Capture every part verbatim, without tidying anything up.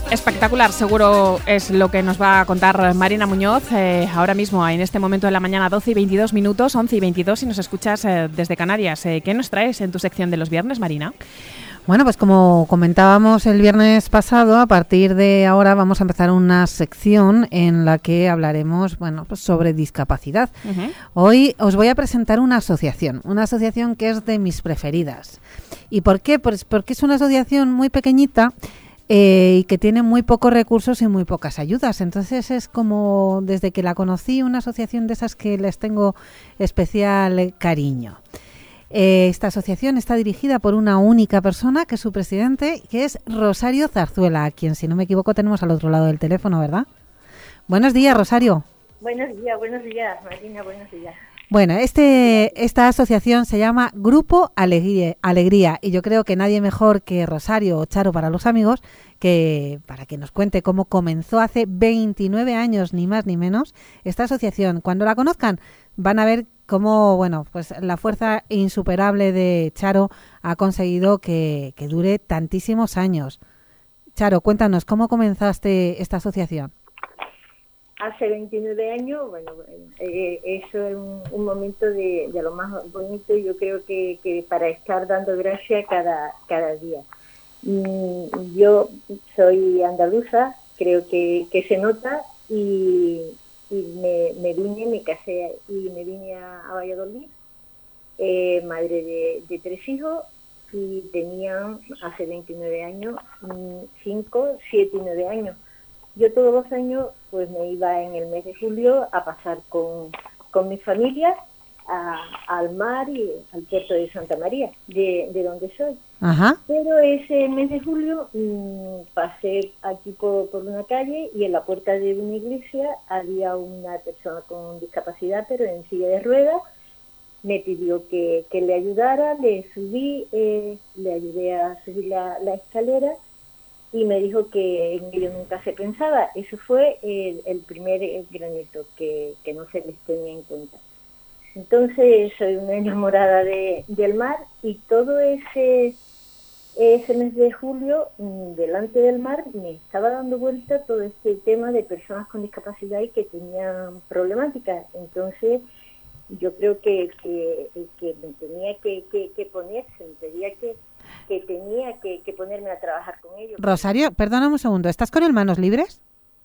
Espectacular, seguro es lo que nos va a contar Marina Muñoz eh, ahora mismo, en este momento de la mañana, doce y veintidós minutos, once y veintidós, si nos escuchas eh, desde Canarias. Eh, ¿Qué nos traes en tu sección de los viernes, Marina? Bueno, pues como comentábamos el viernes pasado, a partir de ahora vamos a empezar una sección en la que hablaremos, bueno, pues sobre discapacidad. Uh-huh. Hoy os voy a presentar una asociación, una asociación que es de mis preferidas. ¿Y por qué? Pues porque es una asociación muy pequeñita eh, y que tiene muy pocos recursos y muy pocas ayudas. Entonces es como, desde que la conocí, una asociación de esas que les tengo especial cariño. Eh, esta asociación está dirigida por una única persona, que es su presidente, que es Rosario Zarzuela, a quien, si no me equivoco, tenemos al otro lado del teléfono, ¿verdad? Buenos días, Rosario. Buenos días, buenos días, Marina, buenos días. Bueno, este, esta asociación se llama Grupo Alegría, Alegría, y yo creo que nadie mejor que Rosario o Charo para los amigos, que para que nos cuente cómo comenzó hace veintinueve años, ni más ni menos, esta asociación. Cuando la conozcan van a ver cómo, bueno, pues la fuerza insuperable de Charo ha conseguido que, que dure tantísimos años. Charo, cuéntanos, ¿cómo comenzaste esta asociación? Hace veintinueve años, bueno, eh, eso es un, un momento de, de lo más bonito, yo creo que, que para estar dando gracias cada, cada día. Mm, yo soy andaluza, creo que, que se nota, y, y me, me vine, me casé y me vine a, a Valladolid, eh, madre de, de tres hijos, y tenían hace veintinueve años, cinco, siete y nueve años. Yo todos los años pues me iba en el mes de julio a pasar con, con mi familia a, al mar y al puerto de Santa María, de, de donde soy. Ajá. Pero ese mes de julio mmm, pasé aquí por, por una calle y en la puerta de una iglesia había una persona con discapacidad, pero en silla de ruedas. Me pidió que, que le ayudara, le subí, eh, le ayudé a subir la, la escalera, y me dijo que en ello nunca se pensaba. Eso fue el, el primer granito, que, que no se les tenía en cuenta. Entonces soy una enamorada de, del mar, y todo ese, ese mes de julio, delante del mar, me estaba dando vuelta todo este tema de personas con discapacidad y que tenían problemáticas. Entonces yo creo que, que, que me tenía que, que, que ponerse, me tenía que que tenía que, que ponerme a trabajar con ellos. Rosario, perdóname un segundo, ¿estás con el Manos Libres?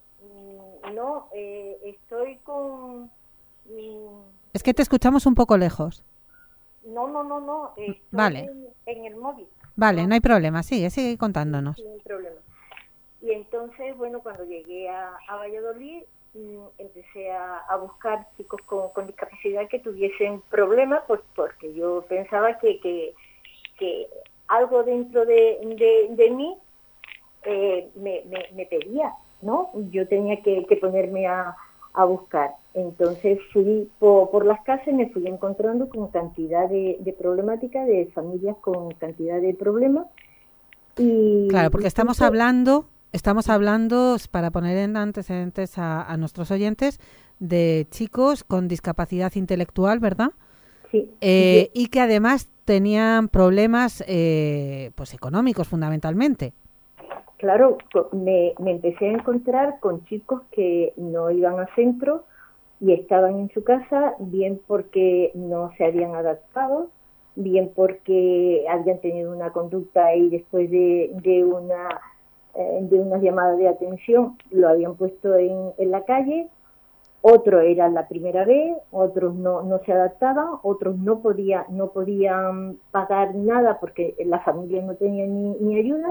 No, eh, estoy con... Mm, es que te escuchamos un poco lejos. No, no, no, no, estoy vale. en, en el móvil. Vale, no, no hay problema, sigue, sigue contándonos. Sí, no hay problema. Y entonces, bueno, cuando llegué a, a Valladolid, mm, empecé a, a buscar chicos con, con discapacidad que tuviesen problemas, pues porque yo pensaba que... que, que algo dentro de, de, de mí eh, me, me, me pedía, ¿no? Yo tenía que, que ponerme a, a buscar. Entonces fui por, por las casas y me fui encontrando con cantidad de, de problemáticas, de familias con cantidad de problemas. Y, claro, porque y estamos justo, hablando, estamos hablando, para poner en antecedentes a, a nuestros oyentes, de chicos con discapacidad intelectual, ¿verdad? Sí. Eh, y que además tenían problemas eh, pues económicos fundamentalmente. Claro, me, me empecé a encontrar con chicos que no iban a centro y estaban en su casa, bien porque no se habían adaptado, bien porque habían tenido una conducta y después de, de una eh, de una llamada de atención lo habían puesto en, en la calle. Otro era la primera vez, otros no, no se adaptaban, otros no, podía, no podían pagar nada porque la familia no tenía ni, ni ayuda,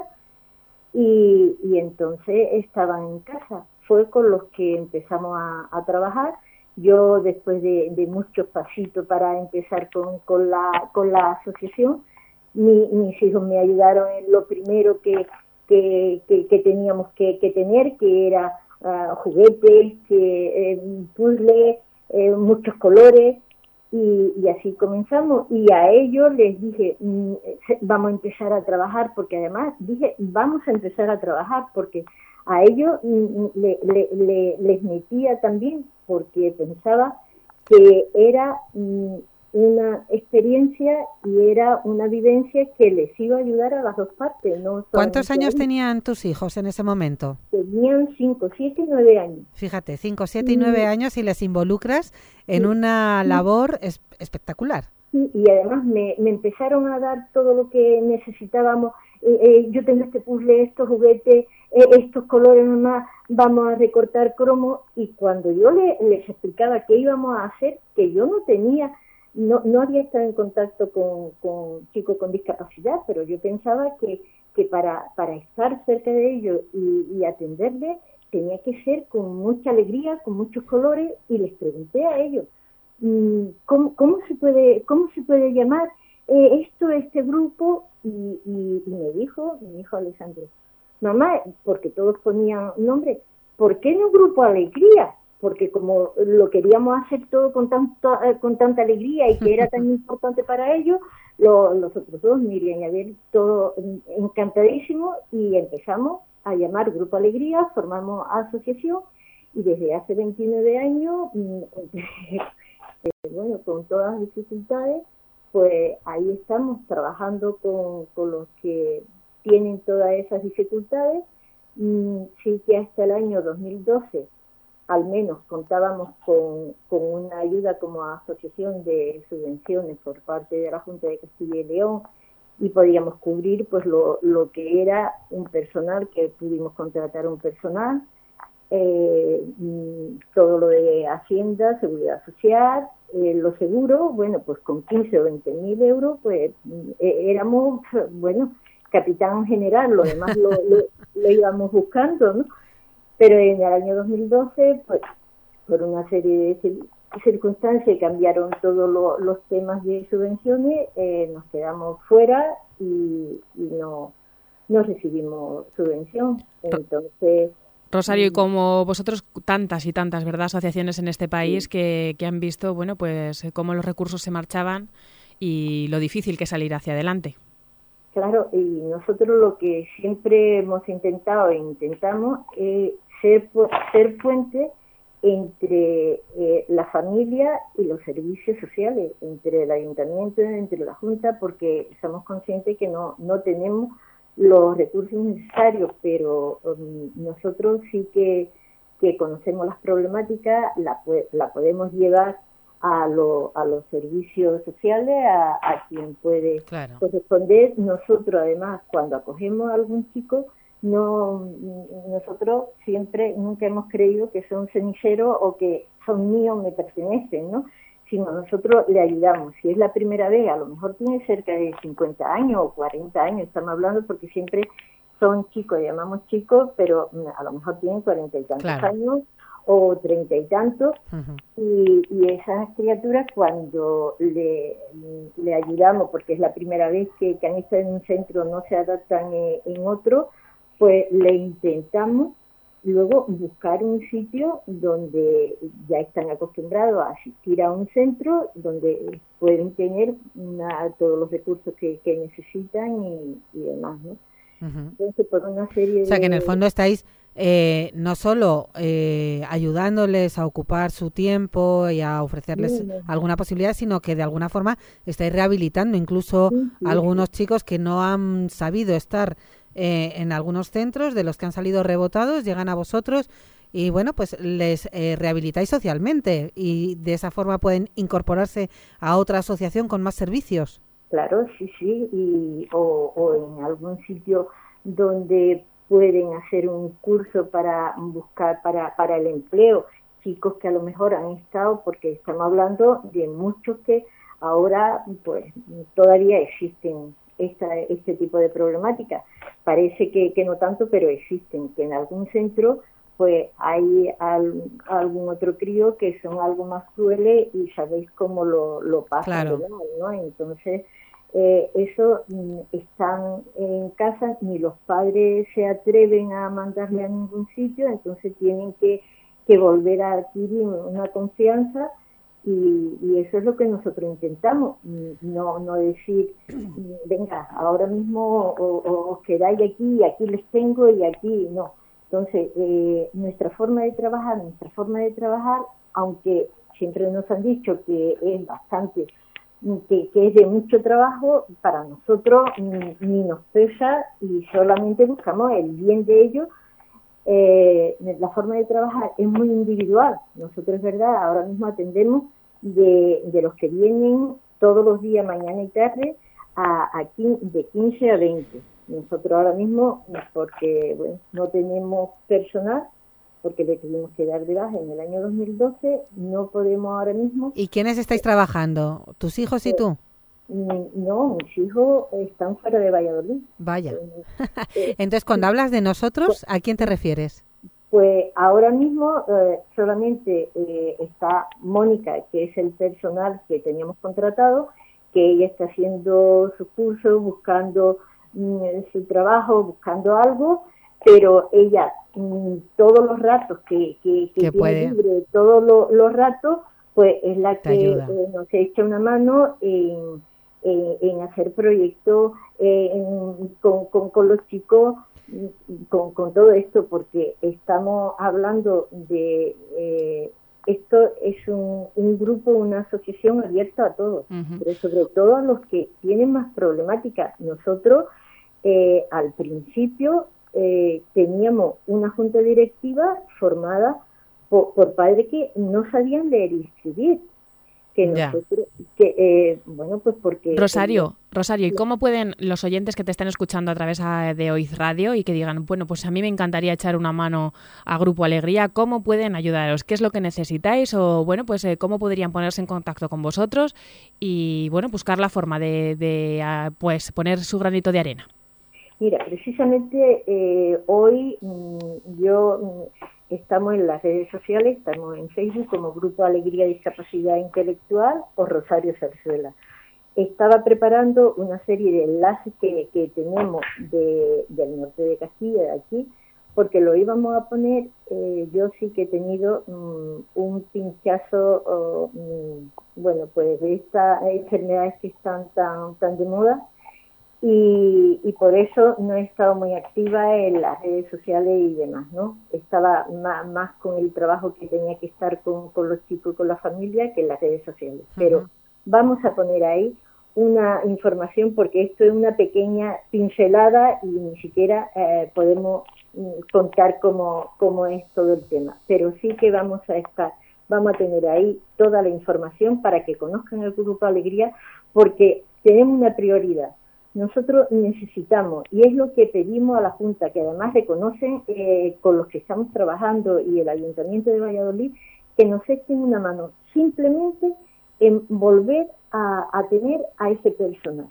y, y entonces estaban en casa. Fue con los que empezamos a, a trabajar. Yo, después de, de muchos pasitos para empezar con, con, la, con la asociación, mi, mis hijos me ayudaron en lo primero que, que, que, que teníamos que, que tener, que era... Uh, juguetes, que, eh, puzzles, eh, muchos colores, y, y así comenzamos. Y a ellos les dije, mm, vamos a empezar a trabajar, porque además dije, vamos a empezar a trabajar, porque a ellos mm, le, le, le, les metía también, porque pensaba que era mm, una experiencia y era una vivencia que les iba a ayudar a las dos partes. ¿No? ¿Cuántos años tenían tus hijos en ese momento? Tenían cinco, siete y nueve años. Fíjate, cinco, siete y nueve años y les involucras en sí. una labor es, espectacular. Sí, y además me, me empezaron a dar todo lo que necesitábamos. Eh, eh, yo tengo este puzzle, estos juguetes, eh, estos colores, mamá, vamos a recortar cromo. Y cuando yo le, les explicaba qué íbamos a hacer, que yo no tenía... No, no había estado en contacto con, con chicos con discapacidad, pero yo pensaba que, que para, para estar cerca de ellos y, y atenderles tenía que ser con mucha alegría, con muchos colores, y les pregunté a ellos, ¿cómo, cómo, se, puede, cómo se puede llamar eh, esto, este grupo? Y, y, y me dijo, me dijo Alessandro, mamá, porque todos ponían nombre, ¿por qué no Grupo Alegría? Porque como lo queríamos hacer todo con tanto, eh, con tanta alegría y que era tan importante para ellos, lo, los otros dos, Miriam y Abel, todo encantadísimo, y empezamos a llamar Grupo Alegría, formamos asociación, y desde hace veintinueve años, eh, bueno, con todas las dificultades, pues ahí estamos trabajando con, con los que tienen todas esas dificultades. Sí que hasta el año dos mil doce al menos contábamos con, con una ayuda como asociación de subvenciones por parte de la Junta de Castilla y León, y podíamos cubrir pues lo, lo que era un personal, que pudimos contratar un personal, eh, todo lo de Hacienda, Seguridad Social, eh, los seguros, bueno, pues con quince o veinte mil euros, pues eh, éramos, bueno, capitán general, lo demás lo, lo, lo íbamos buscando, ¿no? Pero en el año dos mil doce, pues, por una serie de circunstancias cambiaron todos lo, los temas de subvenciones, eh, nos quedamos fuera y, y no, no recibimos subvención. Entonces, Rosario, y como vosotros, tantas y tantas, ¿verdad?, asociaciones en este país, sí, que, que han visto, bueno, pues cómo los recursos se marchaban y lo difícil que es salir hacia adelante. Claro, y nosotros lo que siempre hemos intentado e intentamos es ser, ser puente entre eh, la familia y los servicios sociales, entre el ayuntamiento, entre la Junta, porque somos conscientes que no, no tenemos los recursos necesarios, pero um, nosotros sí que, que conocemos las problemáticas, la, la podemos llevar a, lo, a los servicios sociales, a, a quien puede claro. corresponder. Nosotros, además, cuando acogemos a algún chico, no nosotros siempre, nunca hemos creído que son ceniceros o que son míos, me pertenecen, ¿no? Sino nosotros le ayudamos. Si es la primera vez, a lo mejor tiene cerca de cincuenta años o cuarenta años, estamos hablando, porque siempre son chicos, llamamos chicos, pero a lo mejor tienen cuarenta y tantos claro. años o treinta y tantos, uh-huh. y, y esas criaturas cuando le, le ayudamos, porque es la primera vez que, que han estado en un centro, no se adaptan en, en otro, pues le intentamos luego buscar un sitio donde ya están acostumbrados a asistir a un centro, donde pueden tener una, todos los recursos que, que necesitan y, y demás, ¿no? Uh-huh. Entonces, por una serie de... O sea, que en el fondo estáis eh, no solo eh, ayudándoles a ocupar su tiempo y a ofrecerles sí, alguna posibilidad, sino que de alguna forma estáis rehabilitando incluso sí, sí, algunos sí. chicos que no han sabido estar eh, en algunos centros, de los que han salido rebotados, llegan a vosotros y bueno, pues les eh, rehabilitáis socialmente y de esa forma pueden incorporarse a otra asociación con más servicios. Claro, sí, sí, y, o, o en algún sitio donde pueden hacer un curso para buscar para, para el empleo, chicos que a lo mejor han estado, porque estamos hablando de muchos que ahora pues todavía existen esta, este tipo de problemáticas. Parece que, que no tanto, pero existen, que en algún centro pues hay al, algún otro crío que son algo más crueles y sabéis cómo lo, lo pasan, claro. ¿no? Entonces, eh, eso mm, están en casa, ni los padres se atreven a mandarle a ningún sitio, entonces tienen que, que volver a adquirir una confianza y, y eso es lo que nosotros intentamos, no, no decir, venga, ahora mismo o, o, os quedáis aquí, aquí les tengo y aquí no. Entonces, eh, nuestra forma de trabajar, nuestra forma de trabajar, aunque siempre nos han dicho que es bastante que, que es de mucho trabajo, para nosotros ni, ni nos pesa y solamente buscamos el bien de ellos. Eh, la forma de trabajar es muy individual. Nosotros, es verdad, ahora mismo atendemos de, de los que vienen todos los días, mañana y tarde, a, a de quince a veinte. Nosotros ahora mismo, porque bueno, no tenemos personal, porque le tuvimos que dar de baja en el año dos mil doce, no podemos ahora mismo... ¿Y quiénes estáis trabajando? ¿Tus hijos y tú? No, mis hijos están fuera de Valladolid. Vaya. Entonces, cuando hablas de nosotros, ¿a quién te refieres? Pues ahora mismo eh, solamente eh, está Mónica, que es el personal que teníamos contratado, que ella está haciendo su curso, buscando mm, su trabajo, buscando algo, pero ella mm, todos los ratos que, que, que tiene puede. libre, todos lo, los ratos, pues es la Te que ayuda. eh, nos echa una mano en, en, en hacer proyectos eh, en, con, con, con los chicos, con, con todo esto, porque estamos hablando de... Eh, esto es un, un grupo, una asociación abierta a todos, uh-huh. pero sobre todo a los que tienen más problemáticas. Nosotros, eh, al principio, eh, teníamos una junta directiva formada por, por padres que no sabían leer y escribir. Que nosotros, que, eh, bueno, pues porque... Rosario, Rosario, ¿y cómo pueden los oyentes que te están escuchando a través de Oiz Radio y que digan, bueno, pues a mí me encantaría echar una mano a Grupo Alegría, ¿cómo pueden ayudaros? ¿Qué es lo que necesitáis? O, bueno, pues eh, ¿cómo podrían ponerse en contacto con vosotros? Y, bueno, buscar la forma de, de uh, pues poner su granito de arena. Mira, precisamente eh, hoy mmm, yo... Mmm, estamos en las redes sociales, estamos en Facebook como Grupo Alegría Discapacidad Intelectual o Rosario Zarzuela. Estaba preparando una serie de enlaces que, que tenemos de, del norte de Castilla, de aquí, porque lo íbamos a poner, eh, yo sí que he tenido um, un pinchazo, oh, um, bueno, pues de estas enfermedades que están tan, tan de moda, Y, y por eso no he estado muy activa en las redes sociales y demás, ¿no? Estaba más, más con el trabajo que tenía que estar con, con los chicos y con la familia que en las redes sociales. Uh-huh. Pero vamos a poner ahí una información porque esto es una pequeña pincelada y ni siquiera eh, podemos mm, contar cómo, cómo es todo el tema. Pero sí que vamos a estar, vamos a tener ahí toda la información para que conozcan el Grupo Alegría porque tenemos una prioridad. Nosotros necesitamos, y es lo que pedimos a la Junta, que además reconocen eh, con los que estamos trabajando y el Ayuntamiento de Valladolid, que nos echen una mano simplemente en volver a, a tener a ese personal.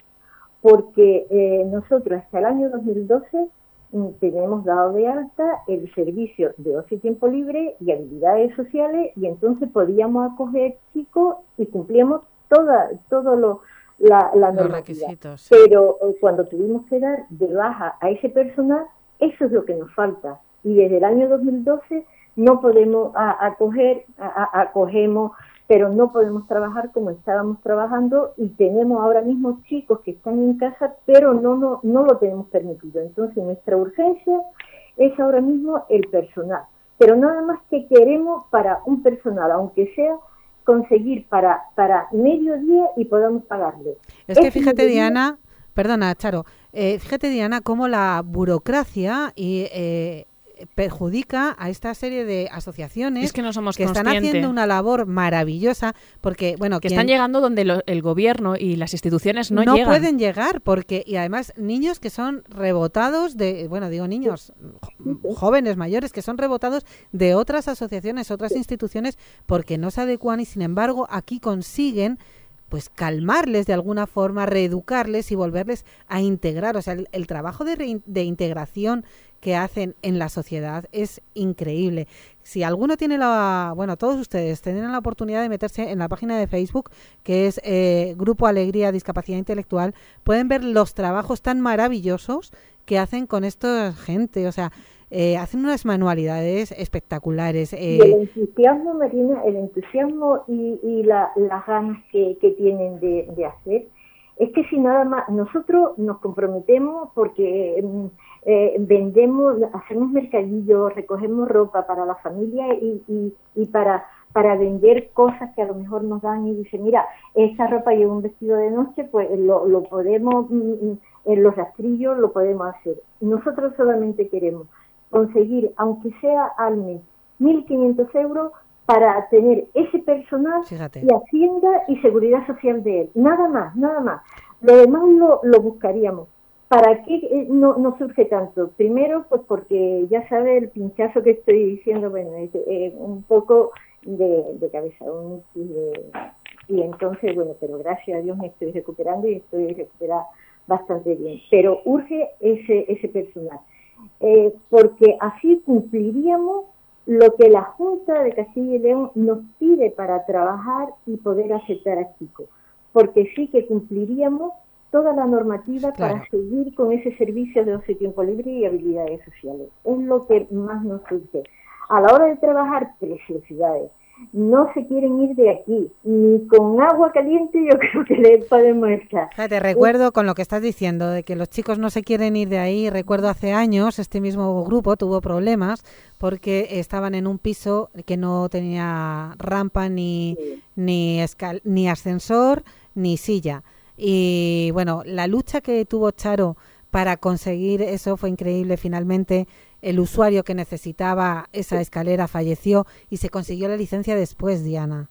Porque eh, nosotros hasta el año dos mil doce mm, tenemos dado de alta el servicio de ocio y tiempo libre y habilidades sociales, y entonces podíamos acoger chicos y cumplíamos toda, todo lo... La, la los requisitos. Pero eh, cuando tuvimos que dar de baja a ese personal, eso es lo que nos falta. Y desde el año dos mil doce no podemos a, acoger, a, a, acogemos, pero no podemos trabajar como estábamos trabajando y tenemos ahora mismo chicos que están en casa, pero no, no, no lo tenemos permitido. Entonces nuestra urgencia es ahora mismo el personal. Pero nada más que queremos para un personal, aunque sea conseguir para para medio día y podamos pagarle. Es que fíjate, Diana, perdona, Charo, eh, fíjate, Diana, cómo la burocracia y eh, perjudica a esta serie de asociaciones es que, no somos que están haciendo una labor maravillosa, porque, bueno, que quien, están llegando donde lo, el gobierno y las instituciones no, no llegan. No pueden llegar, porque, y además, niños que son rebotados de, bueno, digo niños, jóvenes mayores que son rebotados de otras asociaciones, otras instituciones, porque no se adecuan y, sin embargo, aquí consiguen pues calmarles de alguna forma, reeducarles y volverles a integrar. O sea, el, el trabajo de, re, de integración que hacen en la sociedad es increíble. Si alguno tiene la, bueno, todos ustedes tienen la oportunidad de meterse en la página de Facebook, que es eh, Grupo Alegría Discapacidad Intelectual, pueden ver los trabajos tan maravillosos que hacen con esta gente. O sea, Eh, hacen unas manualidades espectaculares. Eh. Y el entusiasmo, Marina, el entusiasmo y, y la, las ganas que, que tienen de, de hacer, es que si nada más, nosotros nos comprometemos porque eh, vendemos, hacemos mercadillos, recogemos ropa para la familia y, y, y para, para vender cosas que a lo mejor nos dan y dicen, mira, esta ropa y un vestido de noche, pues lo, lo podemos, en los rastrillos lo podemos hacer. Nosotros solamente queremos conseguir, aunque sea al mes, mil quinientos euros para tener ese personal, fíjate, y Hacienda y Seguridad Social de él. Nada más, nada más. Lo demás lo, lo buscaríamos. ¿Para qué no, no surge tanto? Primero, pues porque ya sabe el pinchazo que estoy diciendo, bueno, es eh, un poco de, de cabeza, un, de, y entonces, bueno, pero gracias a Dios me estoy recuperando y estoy recuperada bastante bien. Pero urge ese, ese personal, eh, porque así cumpliríamos lo que la Junta de Castilla y León nos pide para trabajar y poder aceptar a chicos, porque sí que cumpliríamos toda la normativa, claro, para seguir con ese servicio de ocio y tiempo libre y habilidades sociales. Es lo que más nos surge. A la hora de trabajar, preciosidades. No se quieren ir de aquí, ni con agua caliente yo creo que le podemos echar. Te recuerdo con lo que estás diciendo, de que los chicos no se quieren ir de ahí. Recuerdo hace años este mismo grupo tuvo problemas porque estaban en un piso que no tenía rampa, ni, sí. ni, escal- ni ascensor, ni silla. Y bueno, la lucha que tuvo Charo para conseguir eso fue increíble. Finalmente el usuario que necesitaba esa escalera falleció y se consiguió la licencia después, Diana.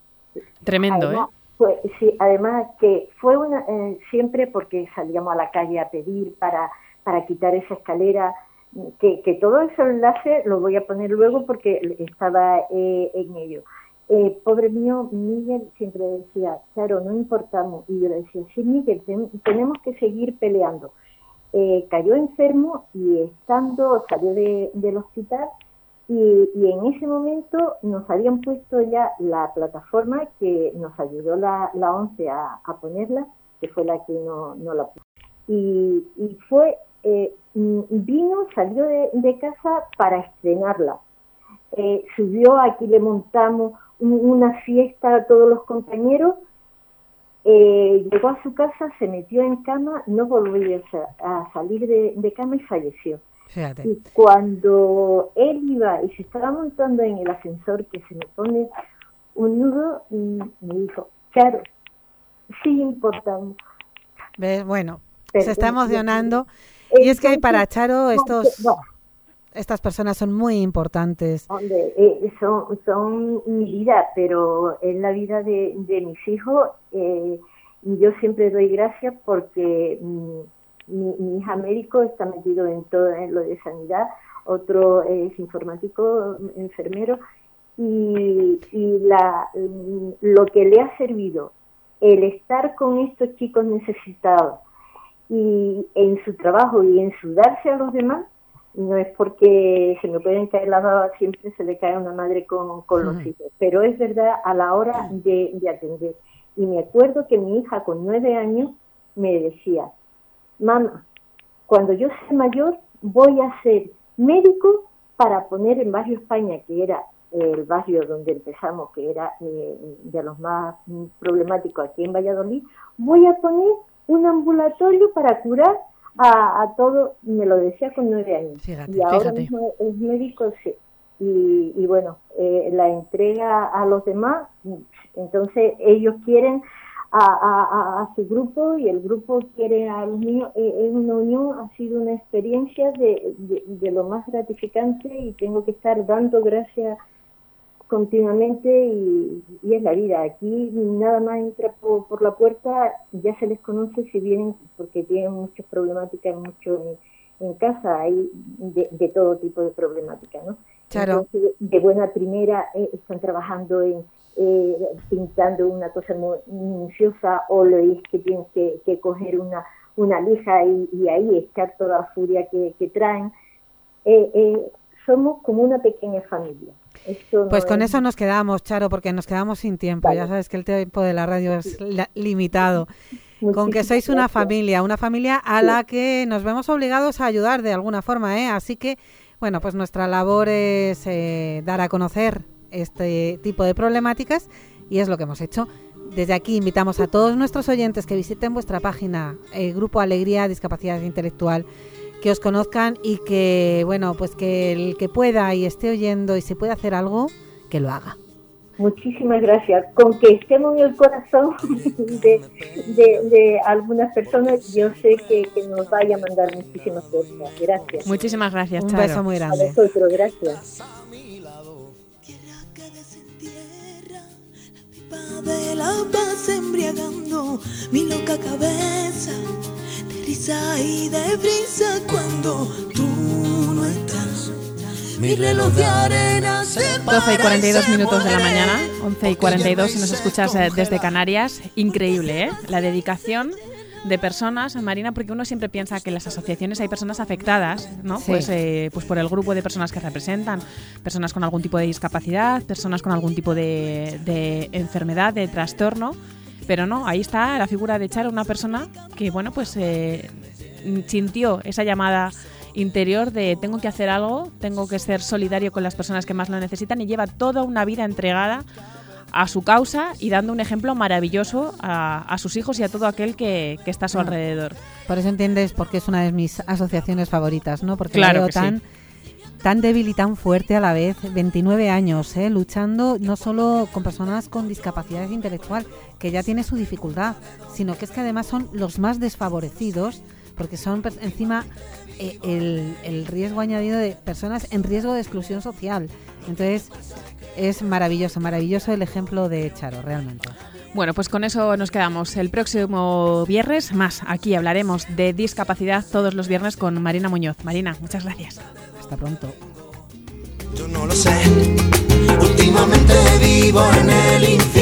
Tremendo, además, ¿eh? Pues, sí, además que fue una, eh, siempre porque salíamos a la calle a pedir para, para quitar esa escalera, que, que todo ese enlace lo voy a poner luego porque estaba eh, en ello. Eh, pobre mío, Miguel siempre decía, claro, no importamos. Y yo le decía, sí, Miguel, ten, tenemos que seguir peleando. Eh, cayó enfermo y estando, salió de, del hospital y, y en ese momento nos habían puesto ya la plataforma que nos ayudó la, la ONCE a, a ponerla, que fue la que no, no la puso. Y, y fue, eh, vino, salió de, de casa para estrenarla. Eh, subió, aquí le montamos una fiesta a todos los compañeros, eh, llegó a su casa, se metió en cama, no volvió a, a salir de, de cama y falleció. Fíjate. Y cuando él iba y se estaba montando en el ascensor, que se me pone un nudo, me dijo, claro, sí importamos. ¿Ves? Bueno, Pero, se está emocionando. entonces, y es que para Charo estos... No, Estas personas son muy importantes. Hombre, eh, son, son mi vida, pero es la vida de, de mis hijos. Eh, y yo siempre doy gracias porque mm, mi, mi hija médico está metido en todo en lo de sanidad, otro es informático, enfermero, y, y la, lo que le ha servido el estar con estos chicos necesitados y en su trabajo y en su darse a los demás. No es porque se me pueden caer las babas, siempre se le cae a una madre con, con los hijos, pero es verdad a la hora de, de atender. Y me acuerdo que mi hija con nueve años me decía, mamá, cuando yo sea mayor voy a ser médico para poner en Barrio España, que era el barrio donde empezamos, que era eh, de los más problemáticos aquí en Valladolid, voy a poner un ambulatorio para curar A, a todo, me lo decía con nueve años. Fíjate, y ahora fíjate. mismo es médico, sí. Y, y bueno, eh, la entrega a los demás, entonces ellos quieren a, a, a su grupo y el grupo quiere a los niños. Eh, es una unión, ha sido una experiencia de, de, de lo más gratificante y tengo que estar dando gracias continuamente y, y es la vida. Aquí nada más entra por, por la puerta, ya se les conoce si vienen porque tienen muchas problemáticas, mucho en, en casa, hay de, de todo tipo de problemáticas, ¿no? Claro. Entonces, de buena primera eh, están trabajando en eh, pintando una cosa muy minuciosa o le es que tienes que, que coger una, una lija y, y ahí echar toda la furia que, que traen. Eh, eh, somos como una pequeña familia. No pues con es... eso nos quedamos, Charo, porque nos quedamos sin tiempo. Vale. Ya sabes que el tiempo de la radio es la, limitado. Muchísimas con que sois una gracias. familia, una familia a sí. la que nos vemos obligados a ayudar de alguna forma, ¿eh? Así que, bueno, pues nuestra labor es eh, dar a conocer este tipo de problemáticas y es lo que hemos hecho. Desde aquí invitamos a todos nuestros oyentes que visiten vuestra página, el Grupo Alegría Discapacidad Intelectual, que os conozcan y que, bueno, pues que el que pueda y esté oyendo y se pueda hacer algo, que lo haga. Muchísimas gracias. Con que estemos en el corazón de, de, de algunas personas, yo sé que, que nos vaya a mandar muchísimas cosas. Gracias. Muchísimas gracias, Un Charo. beso muy grande. A vosotros, gracias. De la paz embriagando mi loca cabeza de risa y de brisa cuando tú no estás. Mi reloj de arena se doce y cuarenta y dos minutos de la mañana, once y cuarenta y dos si nos escuchas eh, desde Canarias. Increíble, ¿eh? La dedicación de personas, Marina, porque uno siempre piensa que en las asociaciones hay personas afectadas, ¿no? Sí. Pues, eh, pues por el grupo de personas que representan, personas con algún tipo de discapacidad, personas con algún tipo de, de enfermedad, de trastorno, pero no, ahí está la figura de Charo, una persona que, bueno, pues eh, sintió esa llamada interior de tengo que hacer algo, tengo que ser solidario con las personas que más lo necesitan, y lleva toda una vida entregada a su causa y dando un ejemplo maravilloso a, a sus hijos y a todo aquel que, que está a su alrededor. Por eso entiendes por qué es una de mis asociaciones favoritas, ¿no? Porque Claro la veo que tan, sí. tan débil y tan fuerte a la vez, veintinueve años, ¿eh? Luchando no solo con personas con discapacidad intelectual, que ya tiene su dificultad, sino que es que además son los más desfavorecidos, porque son per- encima eh, el, el riesgo añadido de personas en riesgo de exclusión social. Entonces, es maravilloso, maravilloso el ejemplo de Charo, realmente. Bueno, pues con eso nos quedamos. El próximo viernes más. Aquí hablaremos de discapacidad todos los viernes con Marina Muñoz. Marina, muchas gracias. Hasta pronto. Yo no lo sé, últimamente vivo en el infierno.